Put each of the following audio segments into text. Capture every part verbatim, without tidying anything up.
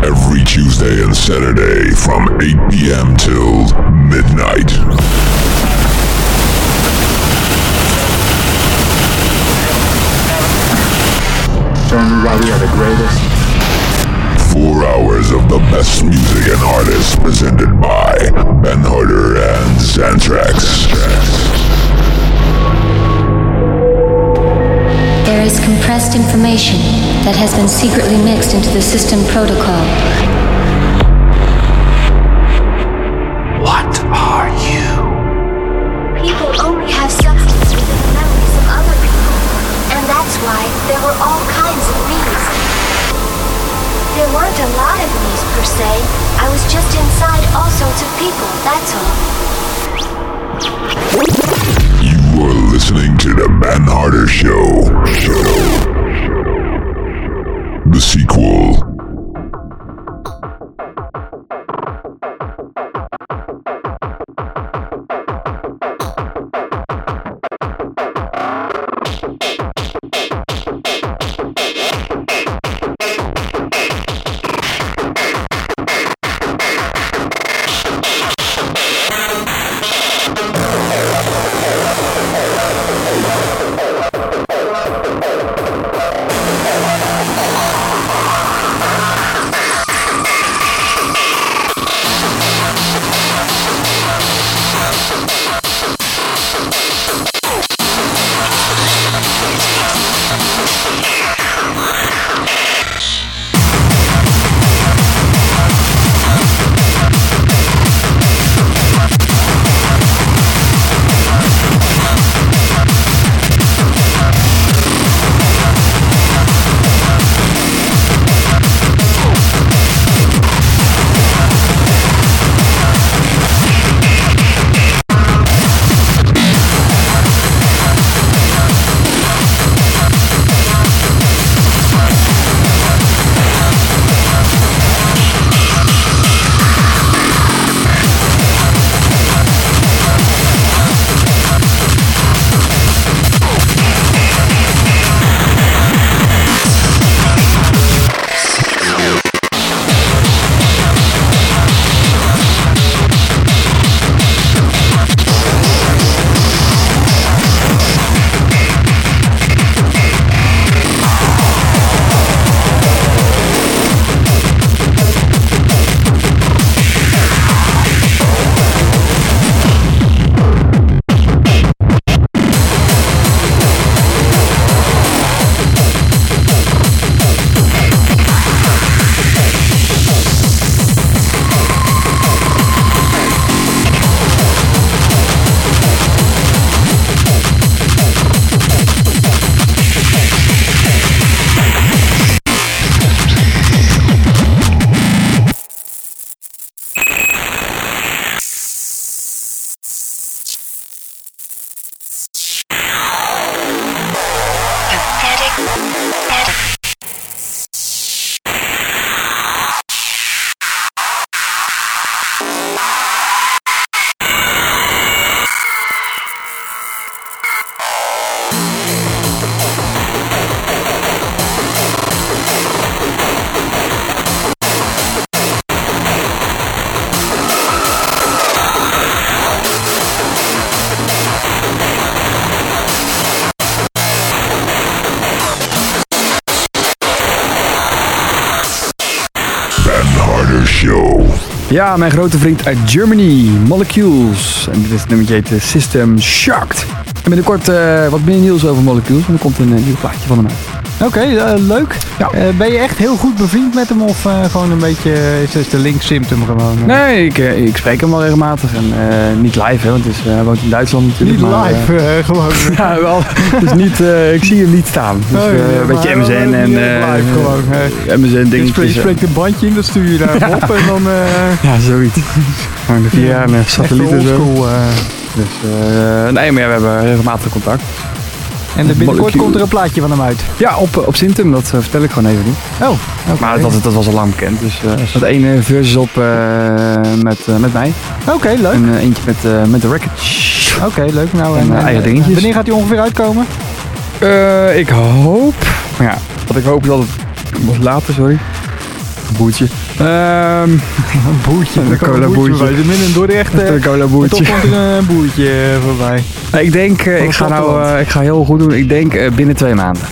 Every Tuesday and Saturday from eight p.m. till midnight. Everybody are the greatest. Four hours of the best music and artists presented by Ben Harder and Xantrax. There is compressed information that has been secretly mixed into the system protocol. What are you? People only have substance within the memories of other people, and that's why there were all kinds of me's. There weren't a lot of me's per se. I was just inside all sorts of people, that's all. You are listening to the Ben Harder Show. Show. The sequel. Show. Ja, mijn grote vriend uit Germany, Molecules. En dit is het nummertje heet System Shocked. En binnenkort uh, wat meer nieuws over Molecules. En er komt een uh, nieuw plaatje van hem uit. Oké, okay, uh, leuk. Ja. Uh, ben je echt heel goed bevriend met hem of uh, gewoon een beetje, is het de link symptom gewoon? Uh? Nee, ik, uh, ik spreek hem wel regelmatig en uh, niet live, hè, want het is, uh, hij woont in Duitsland natuurlijk. Niet maar, live, uh, uh, gewoon. Ja, wel. Dus niet, uh, ik zie hem niet staan. Dus uh, oh, ja, een beetje M S N en uh, live gewoon. Uh, M S N dingetjes. Je spreekt een bandje in, dat stuur je daar ja. op en dan... Uh, ja, zoiets. Gewoon de vier jaar en satellieten zo. School, uh. Dus uh, nee, maar ja, we hebben regelmatig contact. En binnenkort Molecule. Komt er een plaatje van hem uit? Ja, op, op Symptom, dat uh, vertel ik gewoon even niet. Oh, okay. Maar dat, dat was al lang bekend. Dus er uh, staat één versus op uh, met, uh, met mij. Oké, okay, leuk. En uh, eentje met, uh, met de Wreckage. Oké, okay, leuk. Nou, en, en uh, eigen dingetjes. Wanneer gaat hij ongeveer uitkomen? Uh, ik hoop... Ja, wat ik hoop is dat het... later, sorry. Een boertje. Ehm Een boertje. Een cola boertje. Midden in Dordrecht. Een Uh, cola boertje. Toch komt er een boertje uh, voorbij. Ik denk, uh, ik, ga nou, uh, ik ga heel goed doen. Ik denk uh, binnen twee maanden.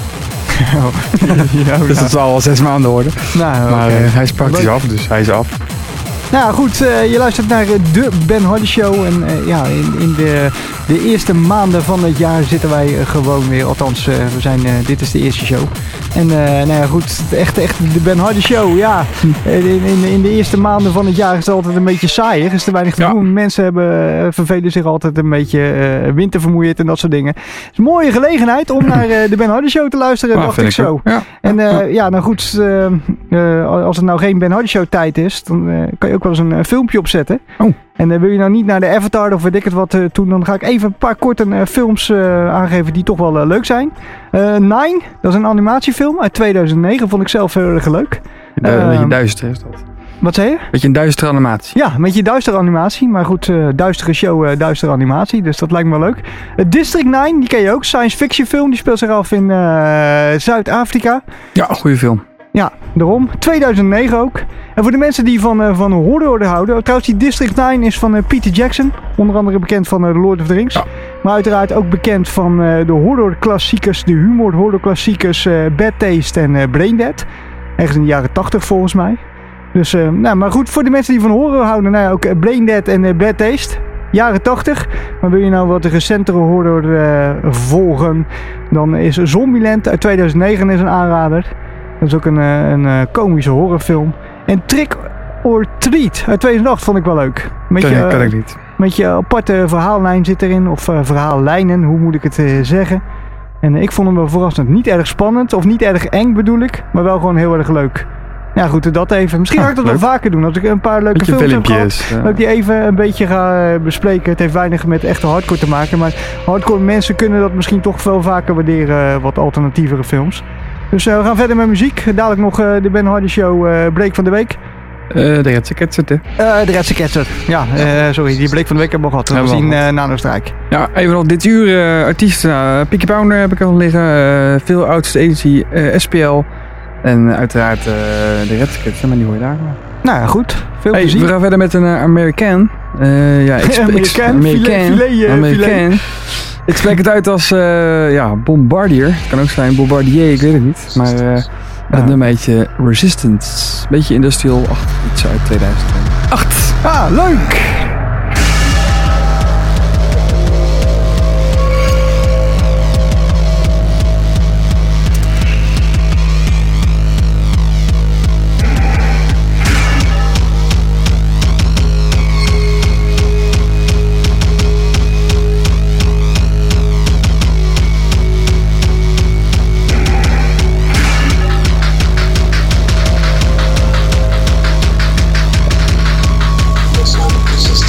ja, dus dat zal al zes maanden worden. Nou, maar okay. uh, hij is praktisch af, dus hij is af. Nou goed, uh, je luistert naar de Ben Hardy Show. En uh, ja, in, in de, de eerste maanden van het jaar zitten wij uh, gewoon weer. Althans, uh, we zijn, uh, dit is de eerste show. En uh, nou ja, goed, echt, echt de Ben Hardy Show. Ja, in, in, in de eerste maanden van het jaar is het altijd een beetje saai. Er is te weinig te ja. doen. Mensen hebben, uh, vervelen zich altijd een beetje uh, wintervermoeid en dat soort dingen. Het is een mooie gelegenheid om naar uh, de Ben Hardy Show te luisteren, ah, dacht ik zo. Ja. En uh, ja, nou goed, uh, uh, als het nou geen Ben Hardy Show tijd is, dan uh, kan je ook wel eens een uh, filmpje opzetten. Oh. En uh, wil je nou niet naar de Avatar of weet ik het wat uh, doen, dan ga ik even een paar korte uh, films uh, aangeven die toch wel uh, leuk zijn. Uh, Nine, dat is een animatiefilm uit tweeduizend negen, vond ik zelf heel erg leuk. Een uh, beetje duister is dat. Wat zei je? Beetje een duistere animatie. Ja, een beetje duistere animatie. Maar goed, uh, duistere show, uh, duistere animatie. Dus dat lijkt me leuk. Uh, District nine, die ken je ook. Science fiction film. Die speelt zich af in uh, Zuid-Afrika. Ja, goede film. Ja, daarom. tweeduizend negen ook. En voor de mensen die van, uh, van horror houden. Trouwens, die District nine is van uh, Peter Jackson. Onder andere bekend van uh, The Lord of the Rings. Ja. Maar uiteraard ook bekend van uh, de horror-klassiekers. De humor-horror-klassiekers uh, Bad Taste en uh, Braindead. Ergens in de jaren tachtig volgens mij. Dus, uh, nou, maar goed, voor de mensen die van horror houden, nou ja, ook uh, Braindead en uh, Bad Taste. Jaren tachtig. Maar wil je nou wat recentere horror uh, volgen, dan is Zombieland uit tweeduizend negen is een aanrader. Dat is ook een, uh, een uh, komische horrorfilm. En Trick or Treat uit tweeduizend acht vond ik wel leuk. Met je, kan, kan ik niet. Met je aparte verhaallijn zit erin, of uh, verhaallijnen, hoe moet ik het uh, zeggen. En uh, ik vond hem verrassend niet erg spannend, of niet erg eng bedoel ik, maar wel gewoon heel erg leuk. Ja goed, dat even. Misschien ga ik dat wel vaker doen. Als ik een paar leuke films heb gehad, ja. dat ik die even een beetje ga bespreken. Het heeft weinig met echte hardcore te maken. Maar hardcore mensen kunnen dat misschien toch veel vaker waarderen. Wat alternatievere films. Dus uh, we gaan verder met muziek. Dadelijk nog uh, de Ben Hardy Show uh, break van de week. Uh, de Redse Ketset, hè? Uh, de Redse Ketset. Ja, uh, sorry. Die break van de week hebben we gehad. We zien uh, Nano Strijk. Ja, even nog dit uur. Uh, artiesten. Uh, Picky Pounder heb ik al liggen. Uh, veel Oudste Agency. Uh, S P L. En uiteraard uh, de Redse Ketset. Maar die hoor je daar. Nou ja, goed. Veel hey, plezier. We gaan verder met een uh, Amerikaan. Uh, ja, ik spreek Amerikaan. Amerikaan. Filet, filet, Amerikaan. Ik spreek het uit als uh, ja, Bombardier. Het kan ook zijn Bombardier, ik weet het niet. Maar uh, het ja. nummer heetje Resistance. Beetje industrial-achtig iets uit tweeduizend acht. Ah, leuk! Resistance.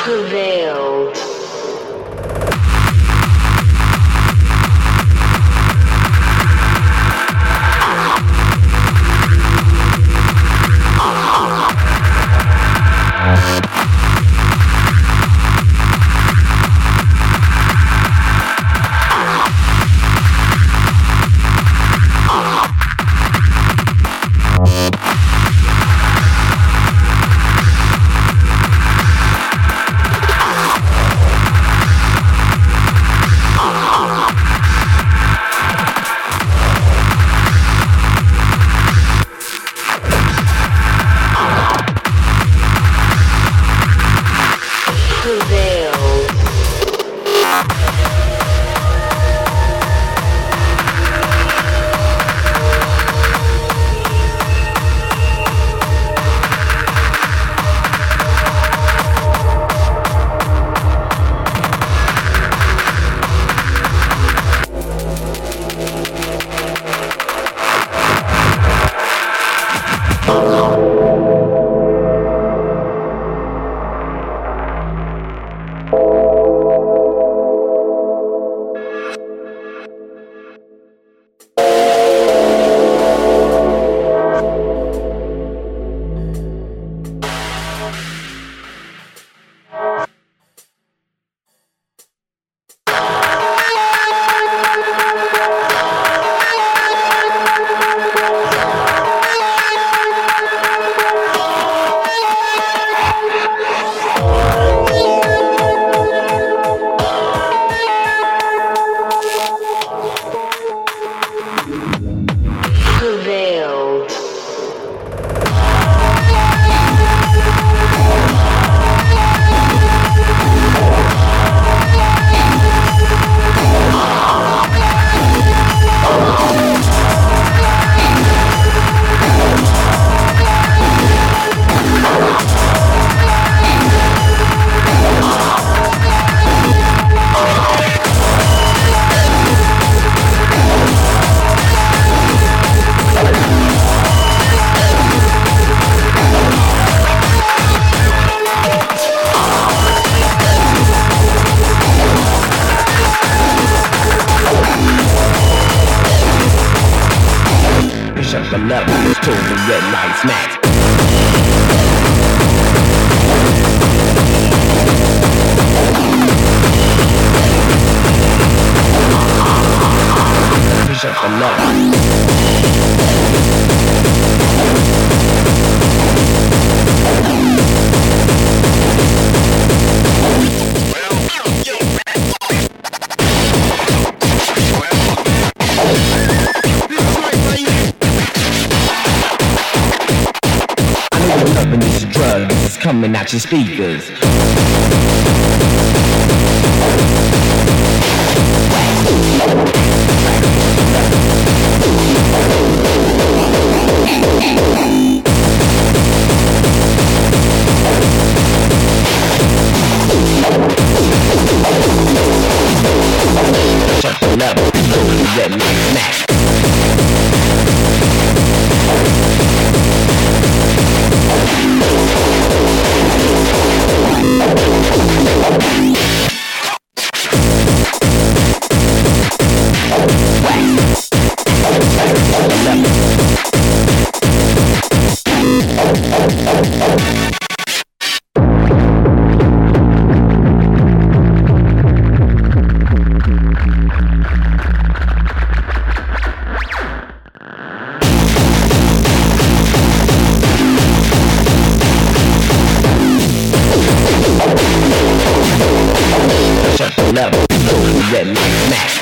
prevailed. Coming out your speakers. Shut the level, red light smack. Level, red light smack.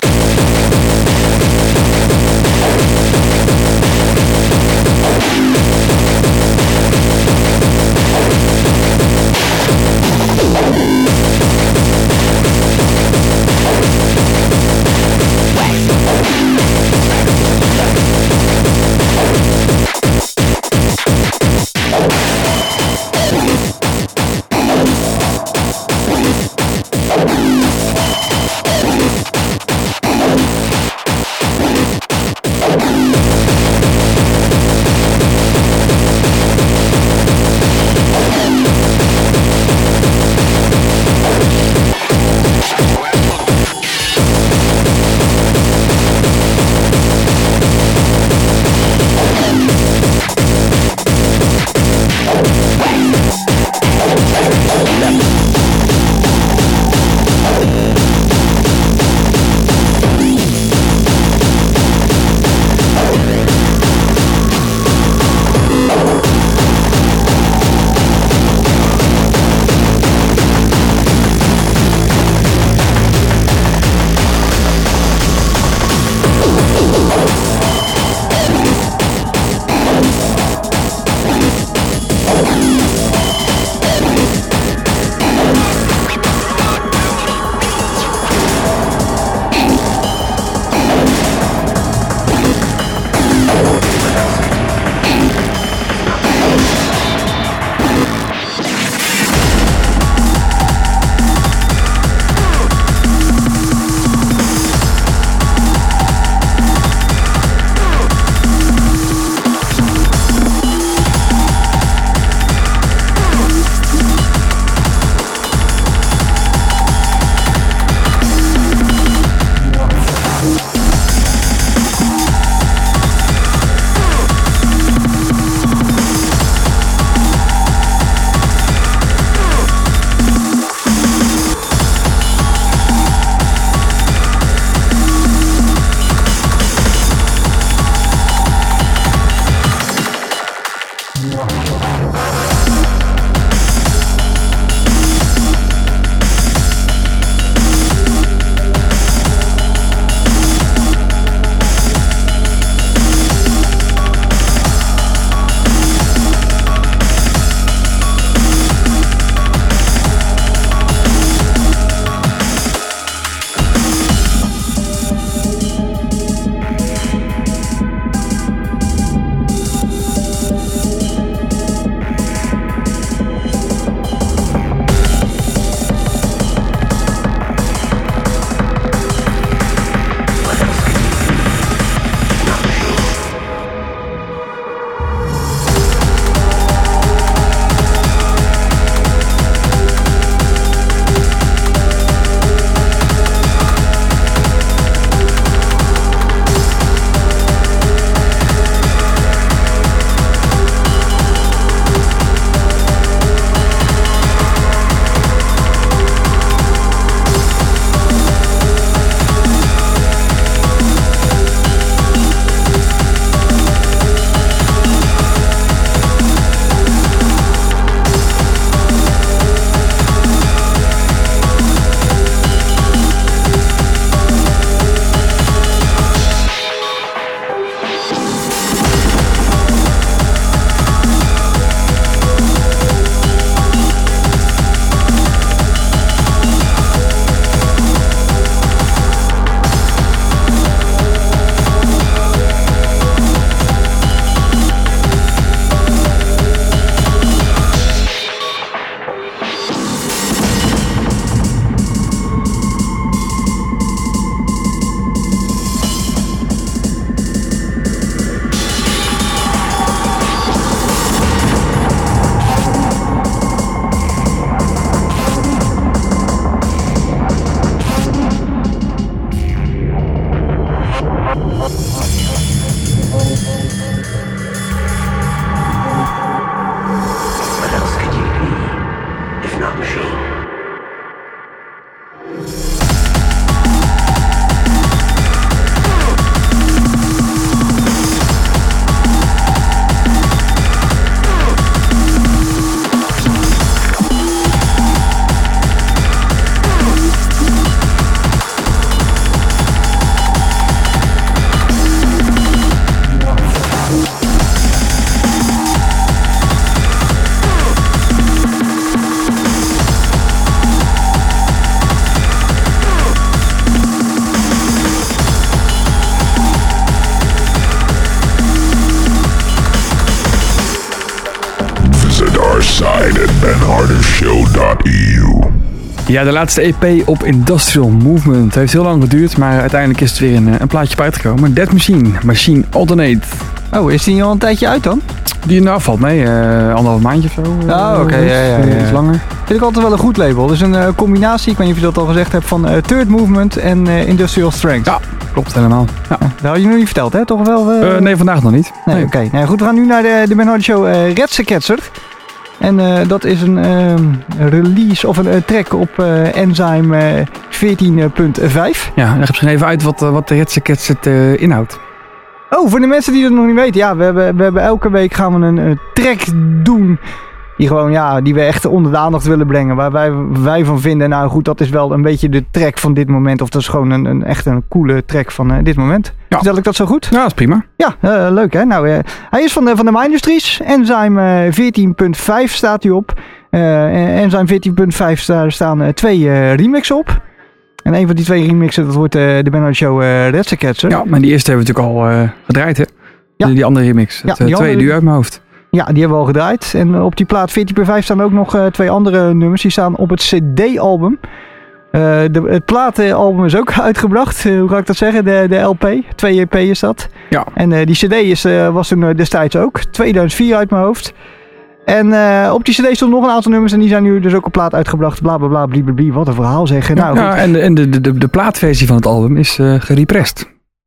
E U. Ja, de laatste E P op Industrial Movement. Het heeft heel lang geduurd, maar uiteindelijk is het weer een, een plaatje op uitgekomen. Dead Machine, Machine Alternate. Oh, is die al een tijdje uit dan? Die nou valt mee, uh, anderhalf maandje of zo. Oh, oké, okay, ja, ja, ja. Iets langer. Vind ik altijd wel een goed label. Het is een uh, combinatie, ik weet niet of je dat al gezegd hebt, van uh, Third Movement en uh, Industrial Strength. Ja, klopt helemaal. Ja. Ja, dat had je nog niet verteld, hè? Toch wel? Uh... Uh, nee, vandaag nog niet. Nee, nee. oké. Okay. Nou, goed, we gaan nu naar de, de Ben Hardy Show uh, Retseketser. En uh, dat is een uh, release of een uh, track op uh, Enzyme uh, veertien punt vijf. Ja, leg misschien even uit wat, wat de Retseketser uh, inhoudt. Oh, voor de mensen die dat nog niet weten. Ja, we hebben, we hebben elke week gaan we een, een track doen. Die gewoon, ja, die we echt onder de aandacht willen brengen. Waar wij, wij van vinden, nou goed, dat is wel een beetje de track van dit moment. Of dat is gewoon een, een echt een coole track van uh, dit moment. Ja. Vertel ik dat zo goed? Ja, dat is prima. Ja, uh, leuk hè. Nou, uh, hij is van de, van de Mindustries. Enzyme uh, veertien punt vijf staat hij op. Uh, Enzyme veertien punt vijf daar staan uh, twee uh, remixen op. En een van die twee remixen, dat wordt uh, de Ben Hardy Show uh, Retseketser. Ja, maar die eerste hebben we natuurlijk al uh, gedraaid hè. Ja. Die andere remix. Het ja, uh, tweede duur uit mijn hoofd. Ja, die hebben we al gedraaid. En op die plaat veertien punt vijf staan ook nog uh, twee andere nummers. Die staan op het C D-album. Uh, de, het plaatalbum is ook uitgebracht. Uh, hoe ga ik dat zeggen? De, de L P. twee E P is dat. Ja. En uh, die C D is, uh, was toen uh, destijds ook. tweeduizend vier uit mijn hoofd. En uh, op die C D stond nog een aantal nummers. En die zijn nu dus ook op plaat uitgebracht. Bla bla bla, blablabla. Wat een verhaal zeggen. Nou, ja, en, de, en de, de, de plaatversie van het album is uh, gerepressed.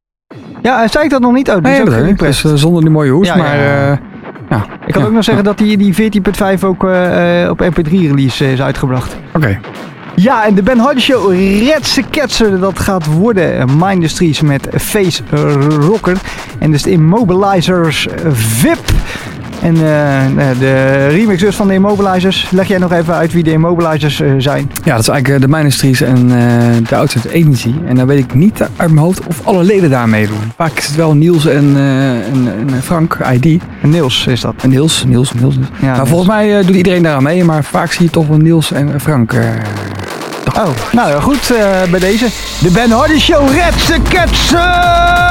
Ja, zei ik dat nog niet? Oh, die nee, is ook dat gerepressed. Dus, uh, zonder die mooie hoes, ja, maar... Ja, uh, ja. Ik kan ja, ook nog zeggen ja. dat die, die veertien punt vijf ook uh, uh, op M P drie release uh, is uitgebracht. Oké. Okay. Ja, en de Ben Hardy Show Retseketser, dat gaat worden Mindustries met Face Rocker. En dus de Immobilizers V I P. En uh, de remix dus van de Immobilizers. Leg jij nog even uit wie de Immobilizers uh, zijn? Ja, dat is eigenlijk uh, de Mindustries en uh, de Outside Agency. En dan weet ik niet uit mijn hoofd of alle leden daar meedoen. Vaak is het wel Niels en, uh, en, en Frank, I D. En Niels is dat. En Niels, Niels, Niels. Niels. Ja, maar Niels. Volgens mij uh, doet iedereen daar aan mee. Maar vaak zie je toch wel Niels en Frank. Uh, oh, nou ja, goed uh, bij deze. De Ben Hardy Show Retseketser!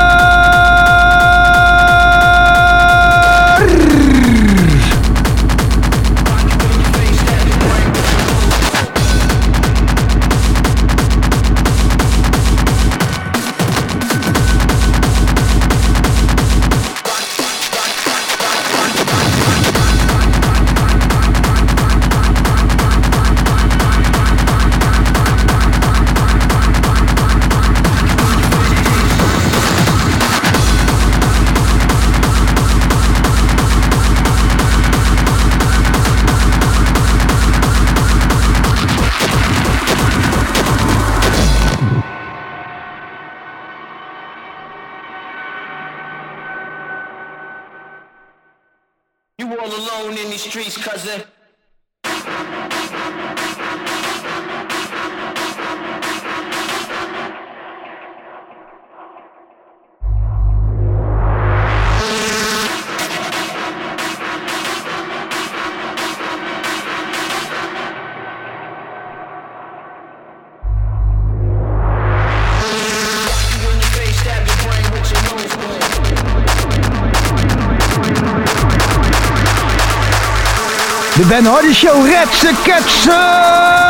De Ben Hardy Show Retseketser!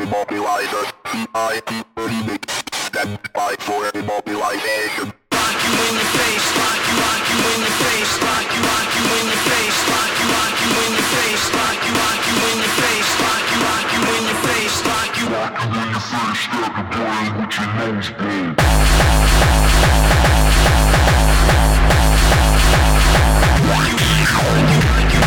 immobilizer. C I T remix. Stand by for immobilization. Rock you in your face, rock you, rock you in your face, rock you, rock you in your face, rock you, rock you in your face, rock you, rock you in your face, rock you, rock you in your face, rock you, rock you in your face, stab your brain with your nose blade. Rock you, rock you, rock you, rock you in your face,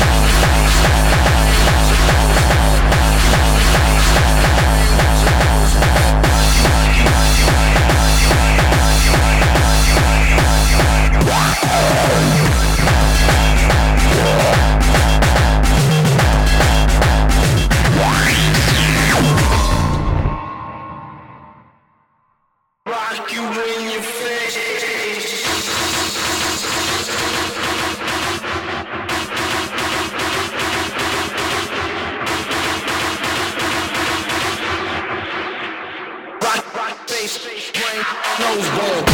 rock you in your face. Rock, rock, face, brain, nose bone.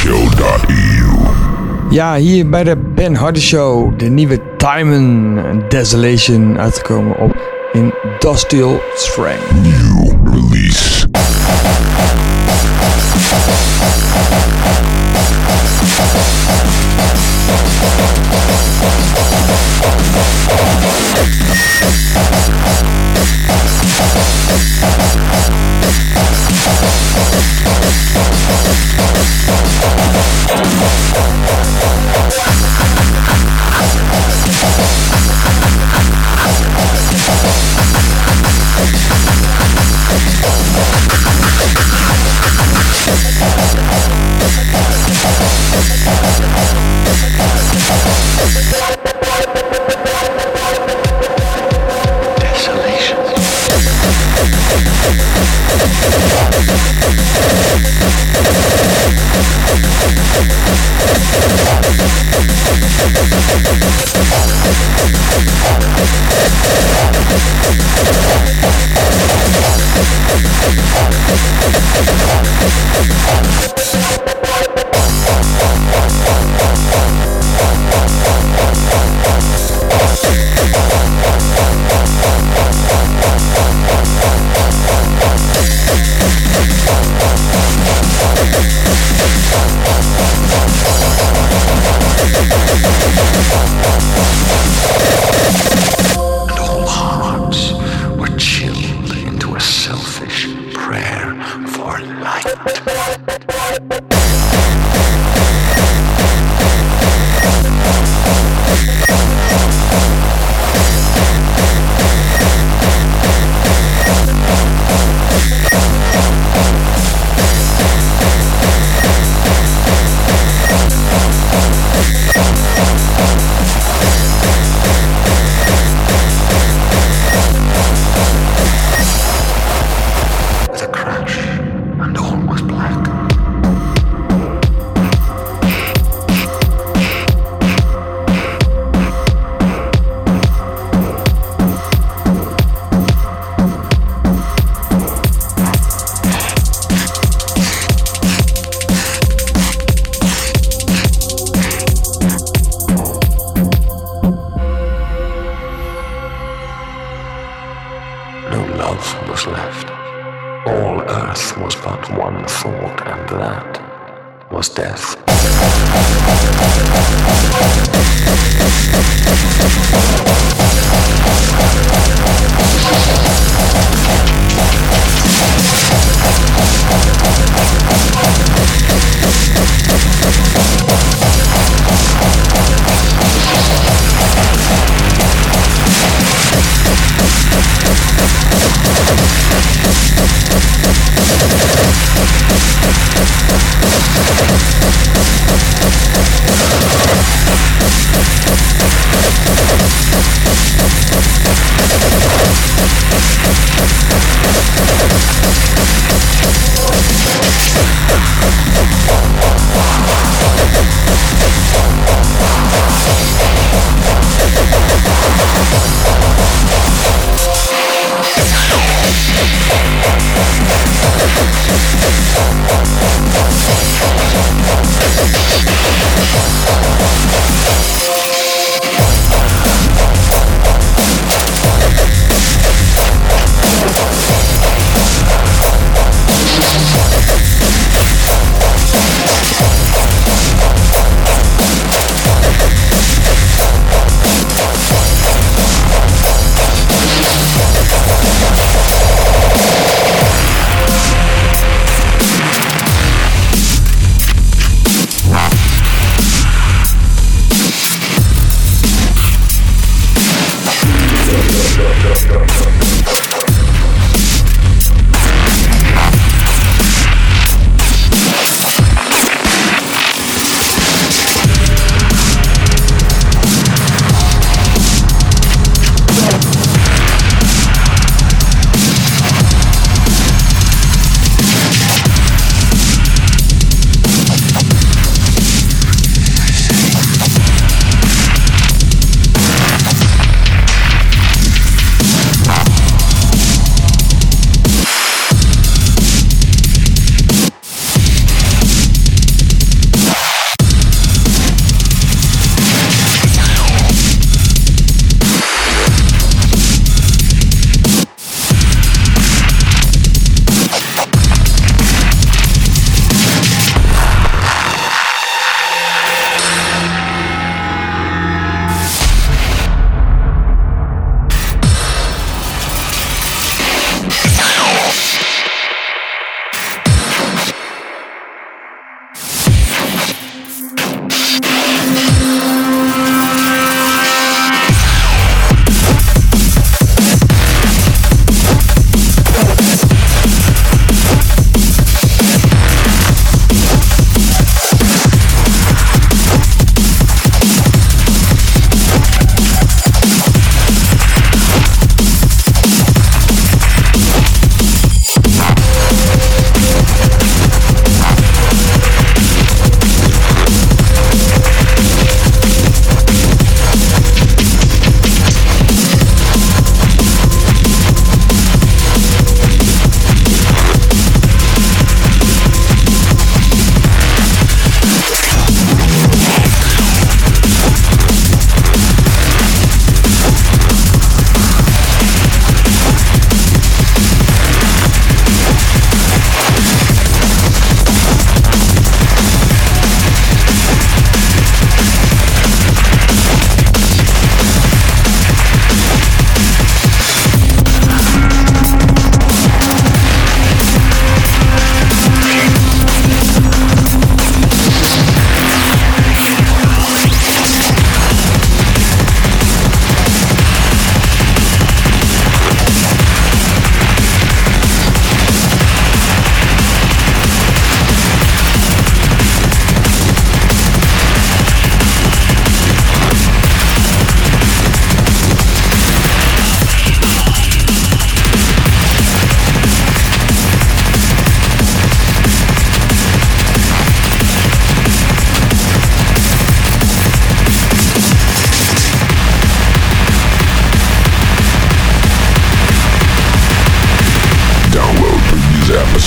show dot e u. Ja, hier bij de Ben Hardy Show, de nieuwe Diamond Desolation uitgekomen op Industrial Strength. New release.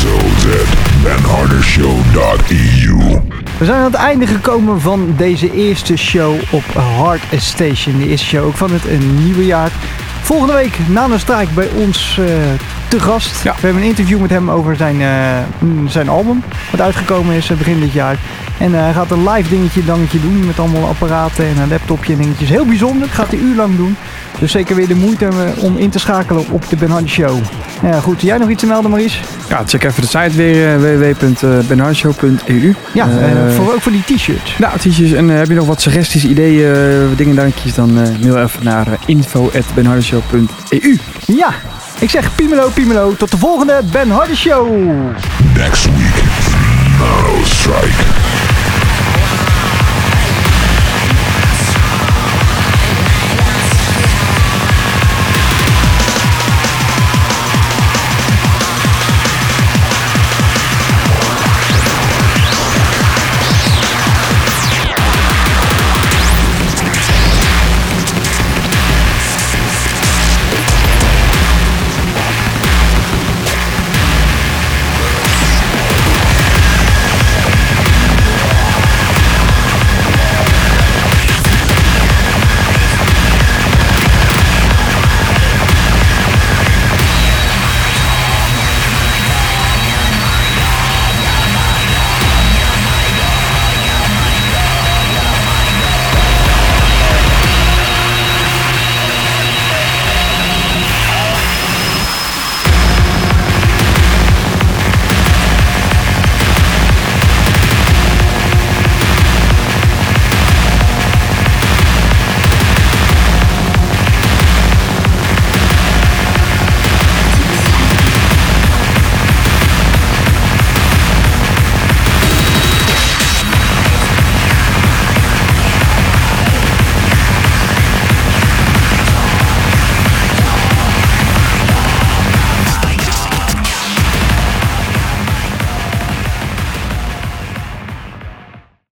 episodes at ben harder show dot e u. We zijn aan het einde gekomen van deze eerste show op Hard Station. De eerste show ook van het nieuwe jaar. Volgende week Nano Strike bij ons uh, te gast. Ja. We hebben een interview met hem over zijn, uh, zijn album. Wat uitgekomen is begin dit jaar. En uh, hij gaat een live dingetje, dangetje doen. Met allemaal apparaten en een laptopje en dingetjes. Heel bijzonder. Gaat hij uur lang doen. Dus zeker weer de moeite om in te schakelen op de Ben Hardy Show. Ja, goed, jij nog iets te melden, Maurice? Ja, check even de site weer. Uh, w w w punt ben hardy show punt e u. Ja, uh, uh, voor, ook voor die t-shirts. Nou, t-shirts. En uh, heb je nog wat suggesties, ideeën, uh, dingen, dankjes, dan uh, mail even naar uh, info at ben hardy show punt e u. Ja, ik zeg Piemelo, Piemelo. Tot de volgende Ben Hardy Show. Next week, Nano Strike.